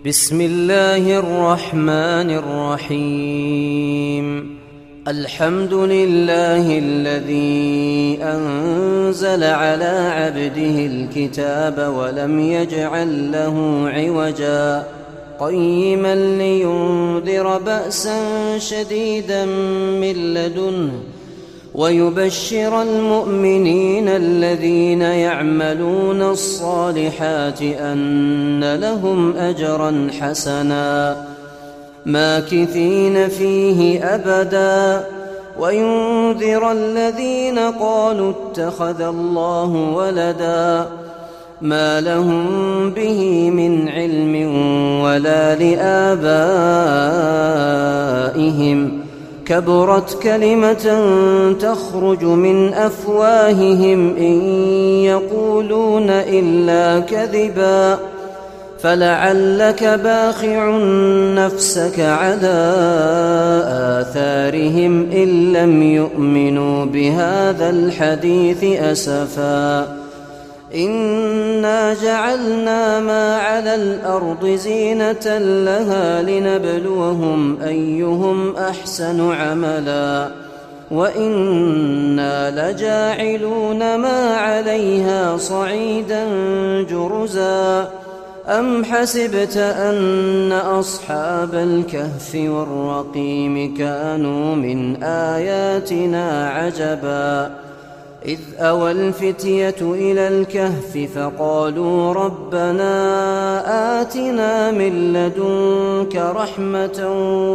بسم الله الرحمن الرحيم. الحمد لله الذي أنزل على عبده الكتاب ولم يجعل له عوجا قيما لينذر بأسا شديدا من لدنه ويبشر المؤمنين الذين يعملون الصالحات أن لهم أجرا حسنا ماكثين فيه أبدا وينذر الذين قالوا اتخذ الله ولدا ما لهم به من علم ولا لآبائهم كبرت كلمة تخرج من أفواههم إن يقولون إلا كذبا فلعلك باخع نفسك على آثارهم إن لم يؤمنوا بهذا الحديث أسفا إنا جعلنا ما على الأرض زينة لها لنبلوهم أيهم أحسن عملا وإنا لجاعلون ما عليها صعيدا جرزا أم حسبت أن أصحاب الكهف والرقيم كانوا من آياتنا عجبا إذ أوى الفتية إلى الكهف فقالوا ربنا آتنا من لدنك رحمة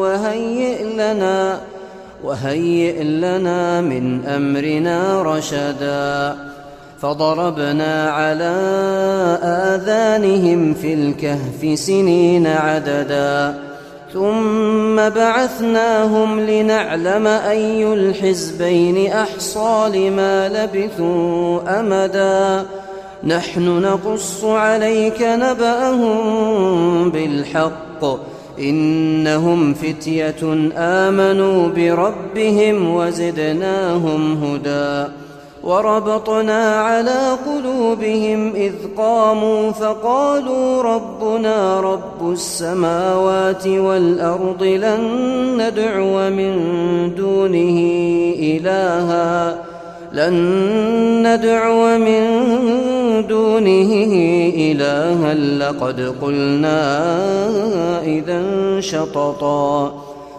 وهيئ لنا من أمرنا رشدا فضربنا على آذانهم في الكهف سنين عددا ثم بعثناهم لنعلم أي الحزبين أحصى لما لبثوا أمدا نحن نقص عليك نبأهم بالحق إنهم فتية آمنوا بربهم وزدناهم هدى وربطنا على قلوبهم إذ قاموا فقالوا ربنا رب السماوات والأرض لن ندعو من دونه إلها لقد قلنا إذا شططا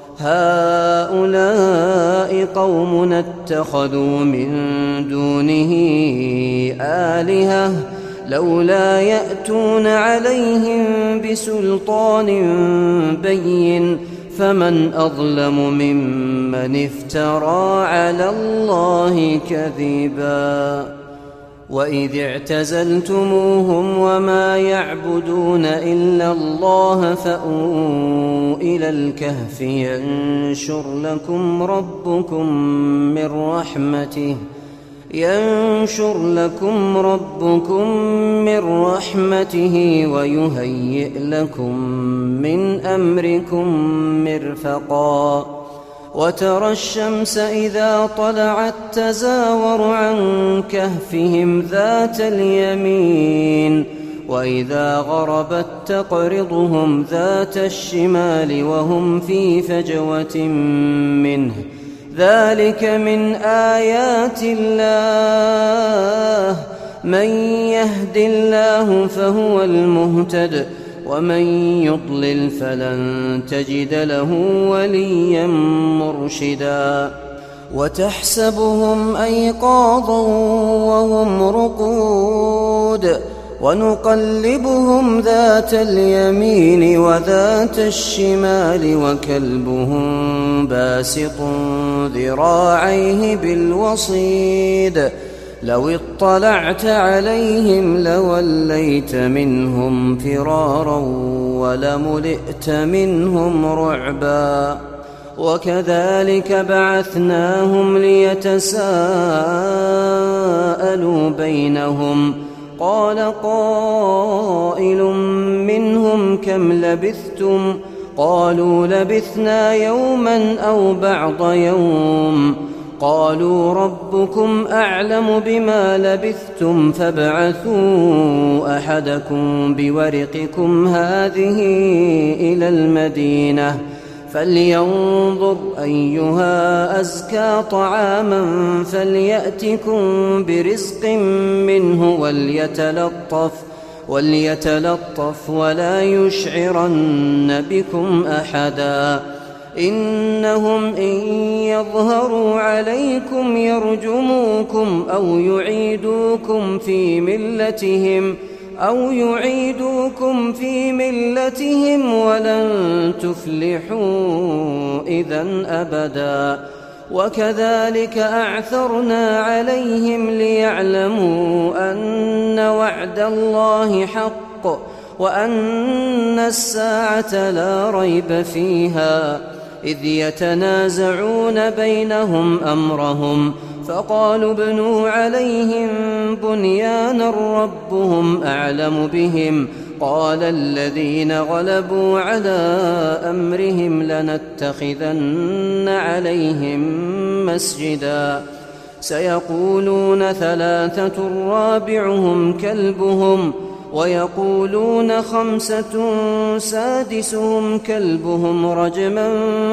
هؤلاء قومنا اتخذوا من دونه آلهة لولا يأتون عليهم بسلطان بين فمن أظلم ممن افترى على الله كذبا وإذ اعتزلتموهم وما يعبدون إلا الله فأووا إلى الكهف ينشر لكم ربكم من رحمته ويهيئ لكم من أمركم مرفقا وترى الشمس إذا طلعت تزاور عن كهفهم ذات اليمين وإذا غربت تقرضهم ذات الشمال وهم في فجوة منه ذلك من آيات الله من يهد الله فهو المهتد ومن يضلل فلن تجد له وليا مرشدا وتحسبهم أيقاظا وهم رقود ونقلبهم ذات اليمين وذات الشمال وكلبهم باسط ذراعيه بالوصيد لو اطلعت عليهم لوليت منهم فرارا ولملئت منهم رعبا وكذلك بعثناهم ليتساءلوا بينهم قال قائل منهم كم لبثتم قالوا لبثنا يوما أو بعض يوم قالوا ربكم أعلم بما لبثتم فابعثوا أحدكم بورقكم هذه إلى المدينة فلينظر أيها أزكى طعاما فليأتكم برزق منه وليتلطف ولا يشعرن بكم أحدا إنهم إن يظهروا عليكم يرجموكم أو يعيدوكم في ملتهم ولن تفلحوا إذن أبدا وكذلك أعثرنا عليهم ليعلموا أن وعد الله حق وأن الساعة لا ريب فيها إذ يتنازعون بينهم أمرهم فقالوا ابنوا عليهم بنيانا ربهم أعلم بهم قال الذين غلبوا على أمرهم لنتخذن عليهم مسجدا سيقولون 3 رابعهم كلبهم ويقولون 5 سادسهم كلبهم رجما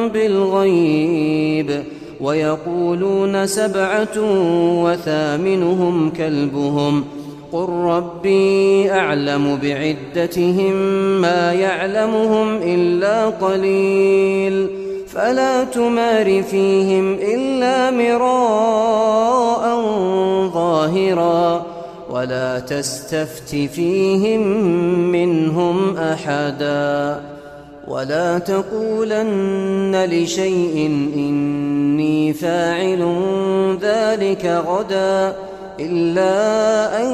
بالغيب ويقولون 7 وثامنهم كلبهم قل ربي أعلم بعدتهم ما يعلمهم إلا قليل فلا تمار فيهم إلا مراء ظاهرا ولا تستفت فيهم منهم أحدا ولا تقولن لشيء إني فاعل ذلك غدا إلا أن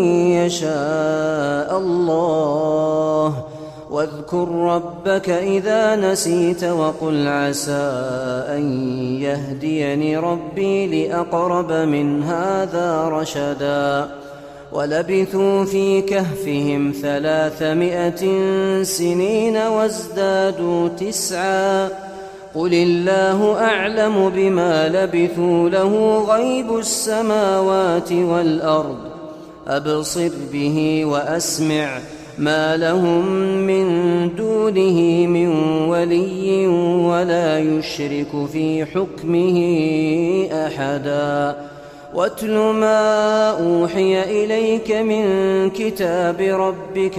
يشاء الله واذكر ربك إذا نسيت وقل عسى أن يهديني ربي لأقرب من هذا رشدا ولبثوا في كهفهم 300 سنين وازدادوا 9 قل الله أعلم بما لبثوا له غيب السماوات والأرض أبصر به وأسمع ما لهم من دونه من ولي ولا يشرك في حكمه أحدا واتل ما أوحي إليك من كتاب ربك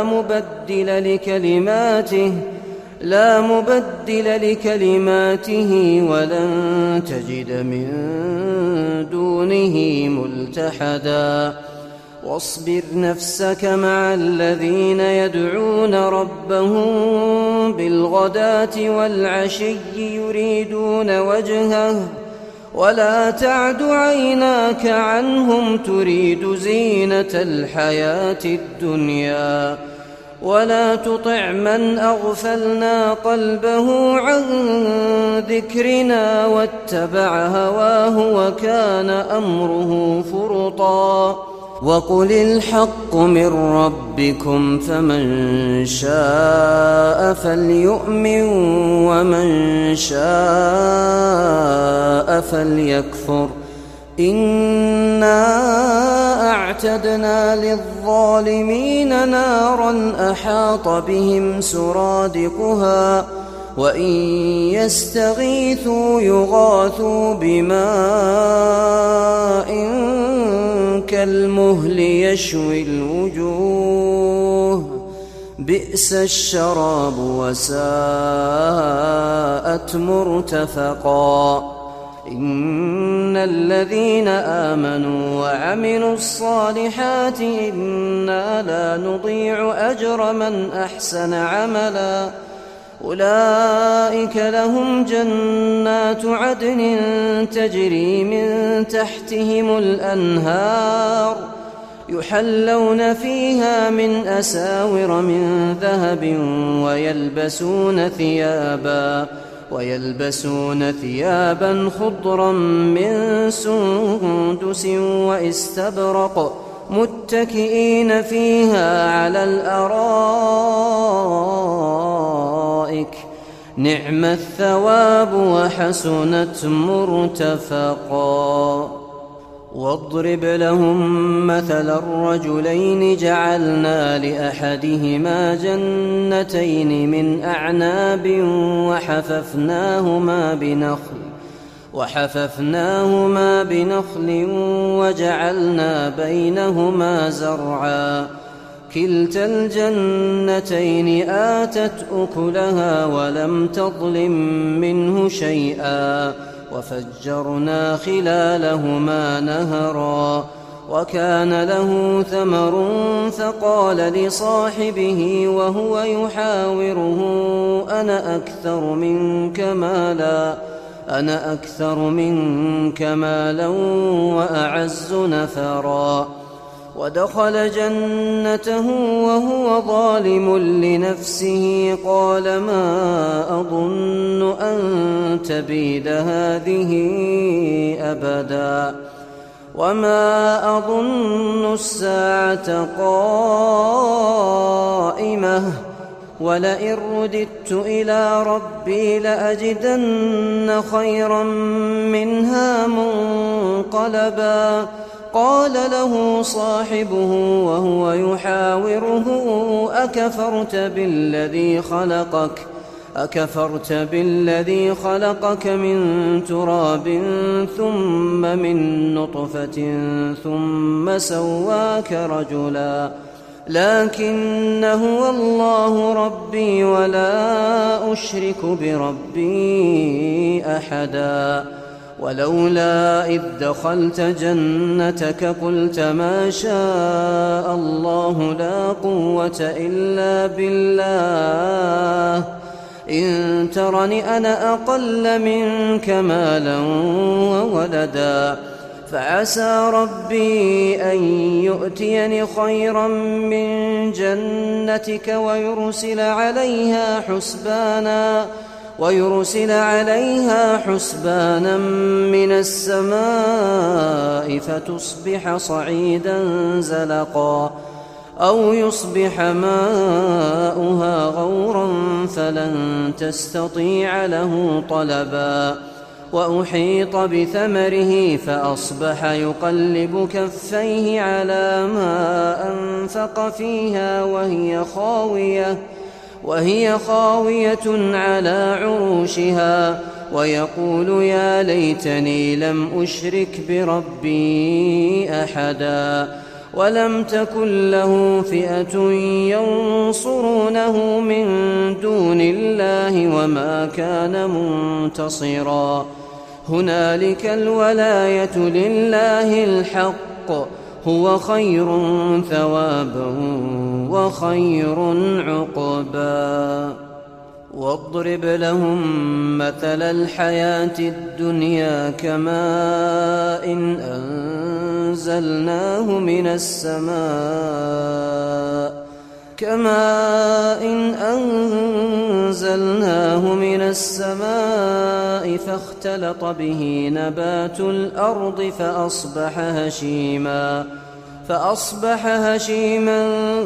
لا مبدل لكلماته ولن تجد من دونه ملتحدا واصبر نفسك مع الذين يدعون ربهم بالغداة والعشي يريدون وجهه ولا تعد عيناك عنهم تريد زينة الحياة الدنيا ولا تطع من أغفلنا قلبه عن ذكرنا واتبع هواه وكان أمره فرطا وقل الحق من ربكم فمن شاء فليؤمن ومن شاء فليكفر إنا أعتدنا للظالمين نارا أحاط بهم سرادقها وإن يستغيثوا يغاثوا بماء كالمهل يشوي الوجوه بئس الشراب وساءت مرتفقا إن الذين آمنوا وعملوا الصالحات إنا لا نضيع أجر من أحسن عملا أولئك لهم جنات عدن تجري من تحتهم الأنهار يحلون فيها من أساور من ذهب ويلبسون ثيابا خضرا من سندس واستبرق متكئين فيها على الأرائك نعم الثواب وحسنت مرتفقا. واضرب لهم مثل الرجلين جعلنا لأحدهما جنتين من أعناب وحففناهما بنخل وجعلنا بينهما زرعا كلتا الجنتين آتت أكلها ولم تظلم منه شيئا وفجرنا خلالهما نهرا وكان له ثمر فقال لصاحبه وهو يحاوره أنا أكثر منك مالا وأعز نفرا. ودخل جنته وهو ظالم لنفسه قال ما أظن أن تبيد هذه أبدا وما أظن الساعة قائمة ولئن رددت إلى ربي لأجدن خيرا منها منقلبا. قال له صاحبه وهو يحاوره أكفرت بالذي خلقك من تراب ثم من نطفة ثم سواك رجلا لكن هو الله ربي ولا أشرك بربي أحدا. ولولا إذ دخلت جنتك قلت ما شاء الله لا قوة إلا بالله إن ترني أنا أقل منك مالا وولدا فعسى ربي أن يؤتيني خيرا من جنتك ويرسل عليها حسبانا من السماء فتصبح صعيدا زلقا أو يصبح ماؤها غورا فلن تستطيع له طلبا. وأحيط بثمره فأصبح يقلب كفيه على ما أنفق فيها وهي خاوية على عروشها ويقول يا ليتني لم أشرك بربي أحدا. ولم تكن له فئة ينصرونه من دون الله وما كان منتصرا. هنالك الولاية لله الحق هو خير ثوابا وخير عقبا. واضرب لهم مثل الحياة الدنيا كماء أنزلناه من السماء فاختلط به نبات الأرض فأصبح هشيما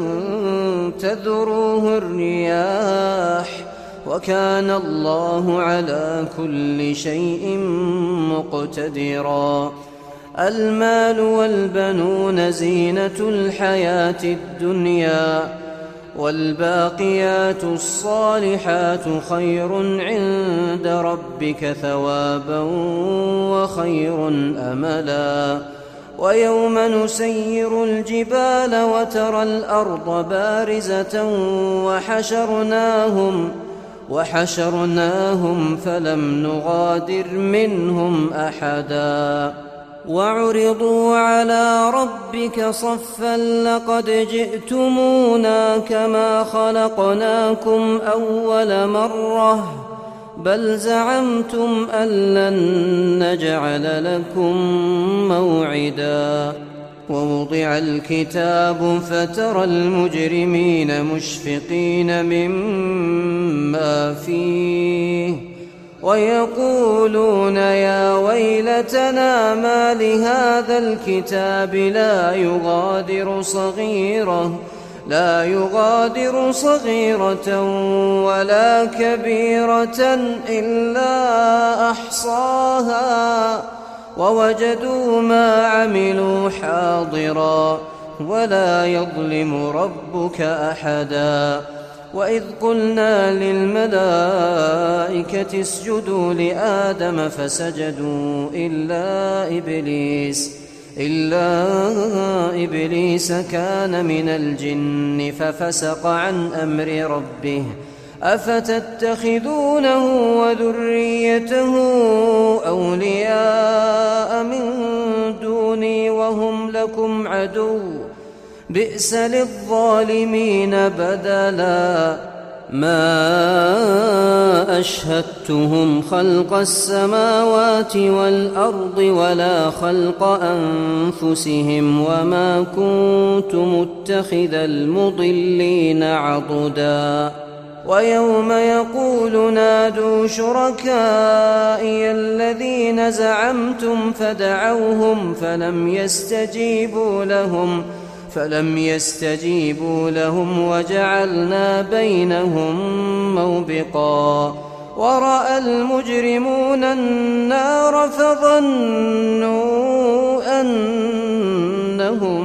تذروه الرياح وكان الله على كل شيء مقتدرا. المال والبنون زينة الحياة الدنيا والباقيات الصالحات خير عند ربك ثوابا وخير أملا. ويوم نسير الجبال وترى الأرض بارزة وحشرناهم فلم نغادر منهم أحدا. وعرضوا على ربك صفا لقد جئتمونا كما خلقناكم أول مرة بل زعمتم أن لن نجعل لكم موعدا. ووضع الكتاب فترى المجرمين مشفقين مما فيه ويقولون يا ويلتنا ما لهذا الكتاب لا لا يغادر صغيرة ولا كبيرة إلا أحصاها ووجدوا ما عملوا حاضرا ولا يظلم ربك أحدا. وإذ قلنا للملائكة اسجدوا لآدم فسجدوا إلا إبليس كان من الجن ففسق عن أمر ربه أفتتخذونه وذريته أولياء من دوني وهم لكم عدو بئس للظالمين بدلا. ما أشهدتهم خلق السماوات والأرض ولا خلق أنفسهم وما كنت متخذ المضلين عضدا. ويوم يقول نادوا شركائي الذين زعمتم فدعوهم فلم يستجيبوا لهم وجعلنا بينهم موبقا. ورأى المجرمون النار فظنوا أنهم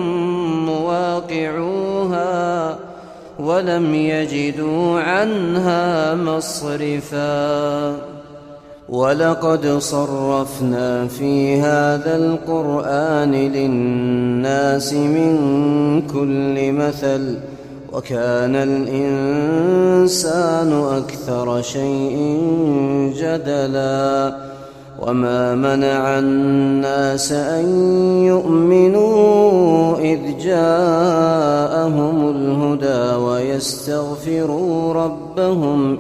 مواقعوها ولم يجدوا عنها مصرفا. ولقد صرفنا في هذا القرآن للناس من كل مثل وكان الإنسان أكثر شيء جدلا. وما منع الناس أن يؤمنوا إذ جاءهم الهدى ويستغفروا ربهم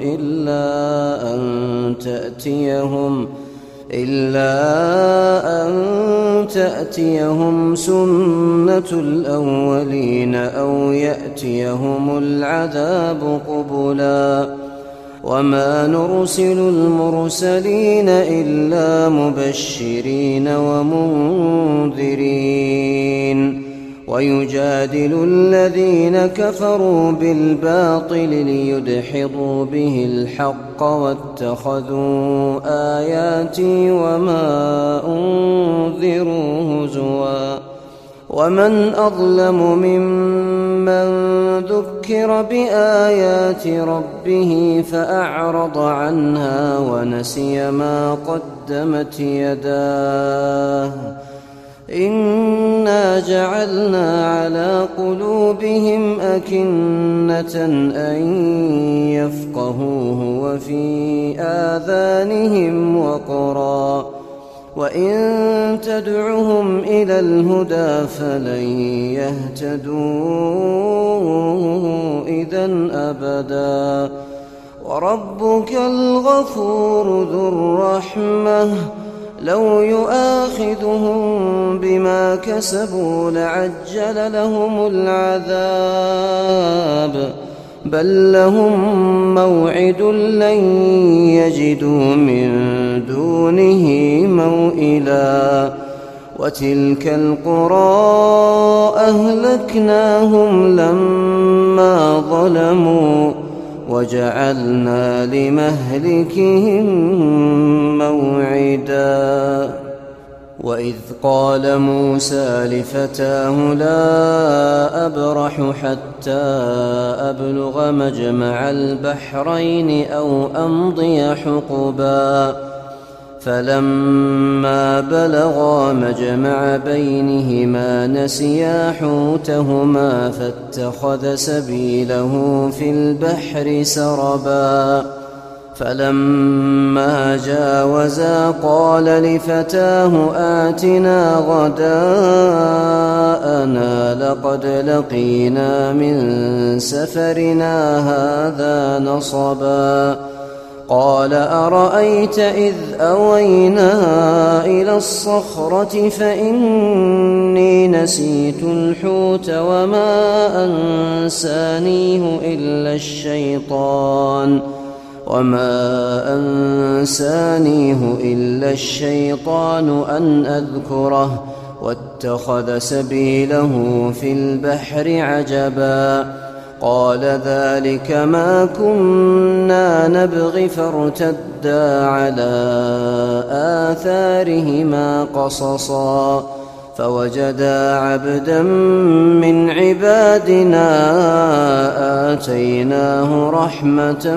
إلا أن تأتيهم سنة الأولين أو يأتيهم العذاب قبلا. وما نرسل المرسلين إلا مبشرين ومنذرين ويجادل الذين كفروا بالباطل ليدحضوا به الحق واتخذوا آياتي وما أنذروا هزوا. ومن أظلم ممن ذكر بآيات ربه فأعرض عنها ونسي ما قدمت يداه إنا جعلنا على قلوبهم أكنة أن يفقهوه وفي آذانهم وقرا وإن تدعهم إلى الهدى فلن يهتدوا إذن أبدا. وربك الغفور ذو الرحمة لو يؤاخذهم بما كسبوا لعجل لهم العذاب بل لهم موعد لن يجدوا من دونه موئلا. وتلك القرى أهلكناهم لما ظلموا وجعلنا لمهلكهم موعدا. وإذ قال موسى لفتاه لا أبرح حتى أبلغ مجمع البحرين أو أمضي حقبا فلما بلغا مجمع بينهما نسيا حوتهما فاتخذ سبيله في البحر سربا فلما جاوزا قال لفتاه آتنا غداءنا لقد لقينا من سفرنا هذا نصبا قال أرأيت إذ أوينا إلى الصخرة فإني نسيت الحوت وما أنسانيه إلا الشيطان أن أذكره واتخذ سبيله في البحر عجبا قال ذلك ما كنا نبغي فارتدا على آثارهما قصصا فوجدا عبدا من عبادنا آتيناه رحمة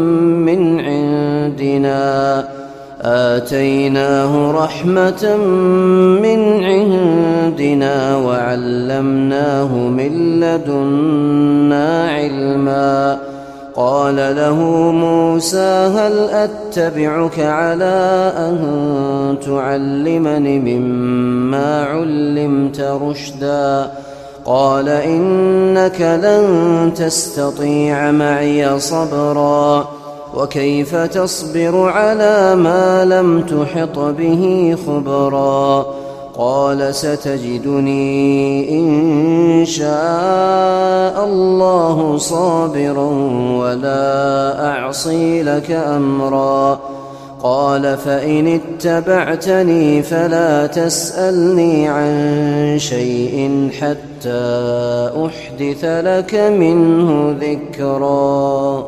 من عندنا وعلمناه من لدنا علما. قال له موسى هل أتبعك على أن تعلمني مما علمت رشدا؟ قال إنك لن تستطيع معي صبرا وكيف تصبر على ما لم تحط به خبرا؟ قال ستجدني إن شاء الله صابرا ولا أعصي لك أمرا. قال فإن اتبعتني فلا تسألني عن شيء حتى أحدث لك منه ذكرا.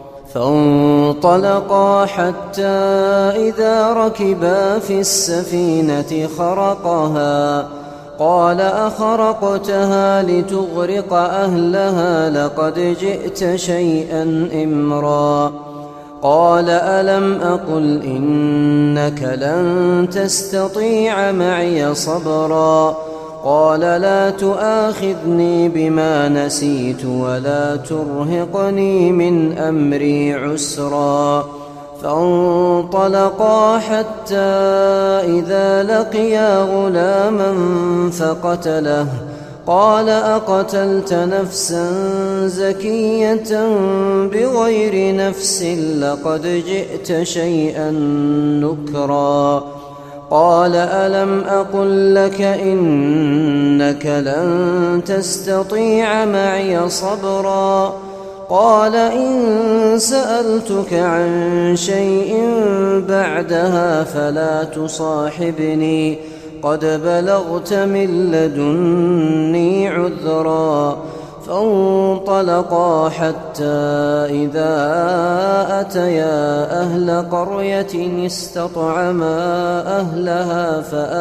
فانطلقا حتى إذا ركبا في السفينة خرقها قال أخرقتها لتغرق أهلها لقد جئت شيئا إمرا. قال ألم أقل إنك لن تستطيع معي صبرا؟ قال لا تؤاخذني بما نسيت ولا ترهقني من أمري عسرا. فانطلقا حتى إذا لقيا غلاما فقتله قال أقتلت نفسا زكية بغير نفس لقد جئت شيئا نكرا. قال ألم أقل لك إنك لن تستطيع معي صبرا؟ قال إن سألتك عن شيء بعدها فلا تصاحبني قد بلغت من لدني عذرا. فانطلقا حتى إذا أتيا أهل قرية استطعما أهلها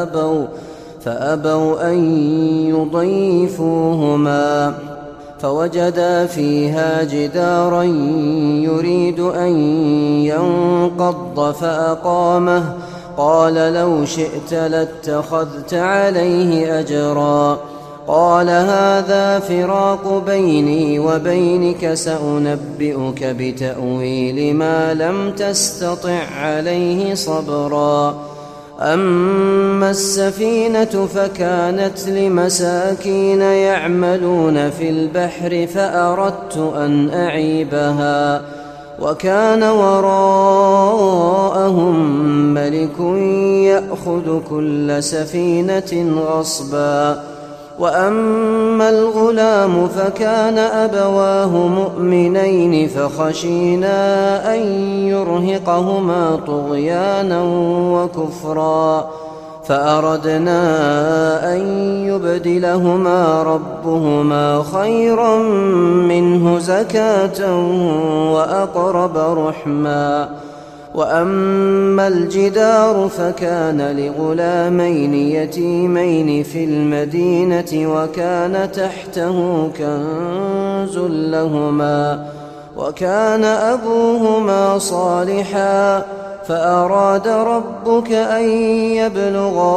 فأبوا أن يضيفوهما فوجدا فيها جدارا يريد أن ينقض فأقامه قال لو شئت لاتخذت عليه أجرا. قال هذا فراق بيني وبينك سأنبئك بتأويل ما لم تستطع عليه صبرا. أما السفينة فكانت لمساكين يعملون في البحر فأردت أن أعيبها وكان وراءهم ملك يأخذ كل سفينة غصبا. وأما الغلام فكان أبواه مؤمنين فخشينا أن يرهقهما طغيانا وكفرا فأردنا أن يبدلهما ربهما خيرا منه زكاة وأقرب رحما. وأما الجدار فكان لغلامين يتيمين في المدينة وكان تحته كنز لهما وكان أبوهما صالحا فأراد ربك أن يبلغا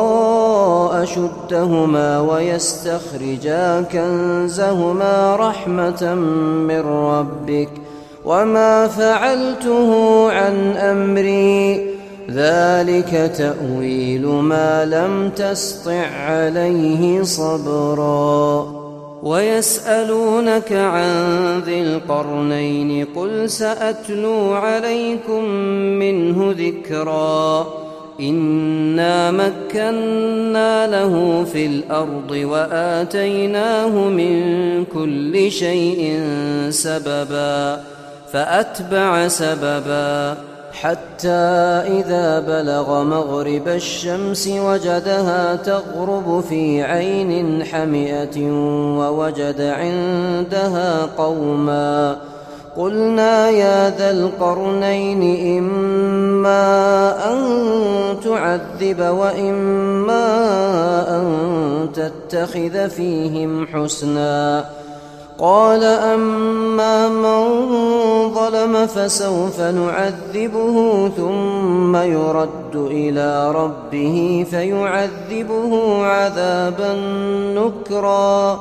أشدهما ويستخرجا كنزهما رحمة من ربك وما فعلته عن أمري ذلك تأويل ما لم تسطع عليه صبرا. ويسألونك عن ذي القرنين قل سأتلو عليكم منه ذكرا. إنا مكنا له في الأرض وآتيناه من كل شيء سببا فأتبع سببا حتى إذا بلغ مغرب الشمس وجدها تغرب في عين حمئة ووجد عندها قوما. قلنا يا ذا القرنين إما أن تعذب وإما أن تتخذ فيهم حسنا. قال أما من ظلم فسوف نعذبه ثم يرد إلى ربه فيعذبه عذابا نكرا.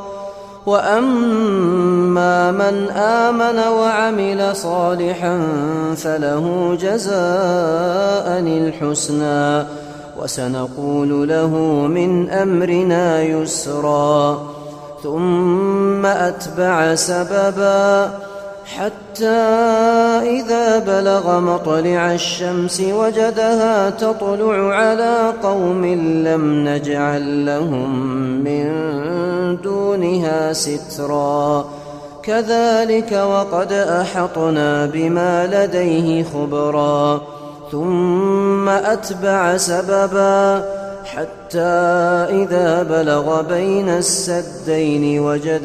وأما من آمن وعمل صالحا فله جزاء الحسنى وسنقول له من أمرنا يسرا. ثم أتبع سببا حتى إذا بلغ مطلع الشمس وجدها تطلع على قوم لم نجعل لهم من دونها سترا. كذلك وقد أحطنا بما لديه خبرا. ثم أتبع سببا حتى إذا بلغ بين السدين وجد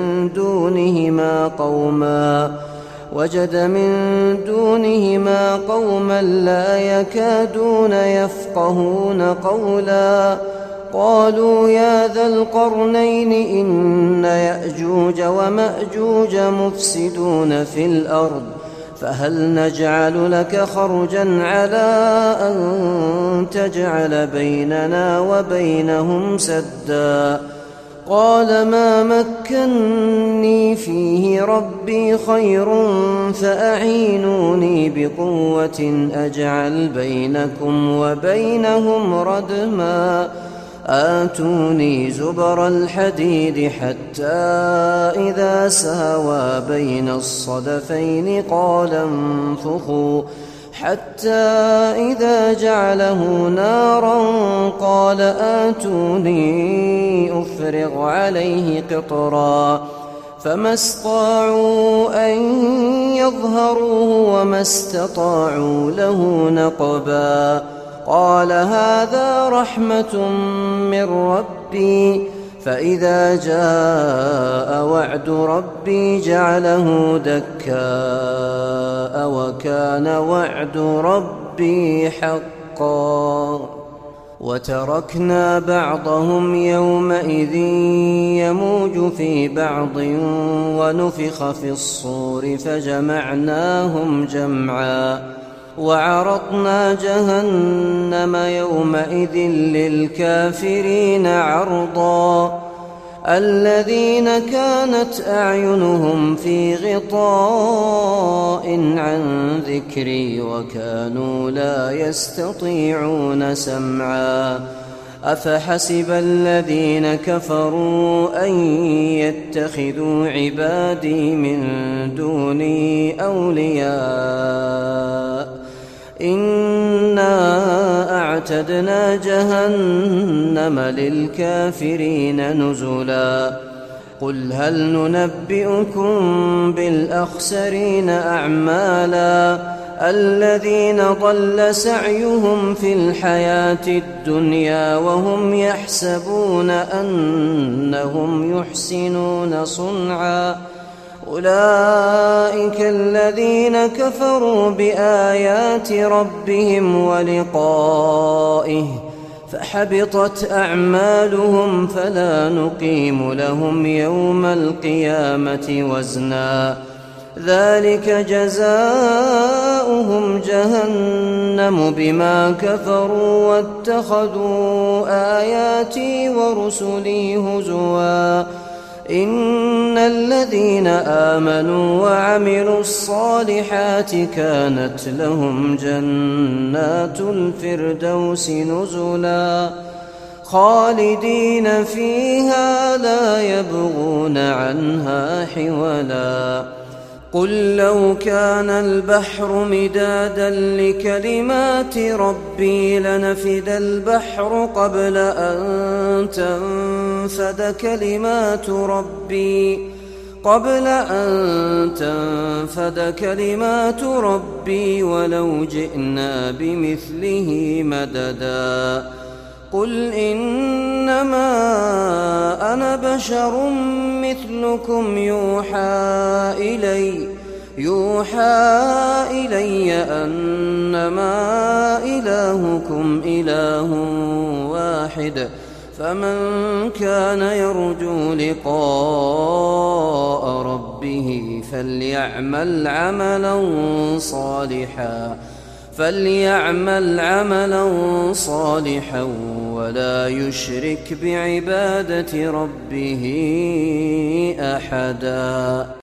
من دونهما قوما لا يكادون يفقهون قولا. قالوا يا ذا القرنين إن يأجوج ومأجوج مفسدون في الأرض فهل نجعل لك خرجا على أن تجعل بيننا وبينهم سدا. قال ما مكني فيه ربي خير فأعينوني بقوة أجعل بينكم وبينهم ردما. آتوني زبر الحديد حتى إذا ساوى بين الصدفين قال انفخوا حتى إذا جعله نارا قال آتوني أفرغ عليه قطرا. فما استطاعوا أن يظهروه وما استطاعوا له نقبا. قال هذا رحمة من ربي فإذا جاء وعد ربي جعله دكاء وكان وعد ربي حقا. وتركنا بعضهم يومئذ يموج في بعض ونفخ في الصور فجمعناهم جمعا. وعرضنا جهنم يومئذ للكافرين عرضا. الذين كانت أعينهم في غطاء عن ذكري وكانوا لا يستطيعون سمعا. أفحسب الذين كفروا أن يتخذوا عبادي من دوني أولياء إنا أعتدنا جهنم للكافرين نزلا. قل هل ننبئكم بالأخسرين أعمالا الذين ضل سعيهم في الحياة الدنيا وهم يحسبون أنهم يحسنون صنعا. أولئك الذين كفروا بآيات ربهم ولقائه فحبطت أعمالهم فلا نقيم لهم يوم القيامة وزنا. ذلك جزاؤهم جهنم بما كفروا واتخذوا آياتي ورسلي هزوا. إن الذين آمنوا وعملوا الصالحات كانت لهم جنات الفردوس نزلا خالدين فيها لا يبغون عنها حولا. قل لو كان البحر مدادا لكلمات ربي لنفد البحر قبل أن تنفد كلمات ربي قبل أن تنفد كلمات ربي ولو جئنا بمثله مددا قل إنما أنا بشر مثلكم يوحى إلي أنما إلهكم إله واحد فمن كان يرجو لقاء ربه فليعمل عملا صالحا ولا يشرك بعبادة ربه أحدا.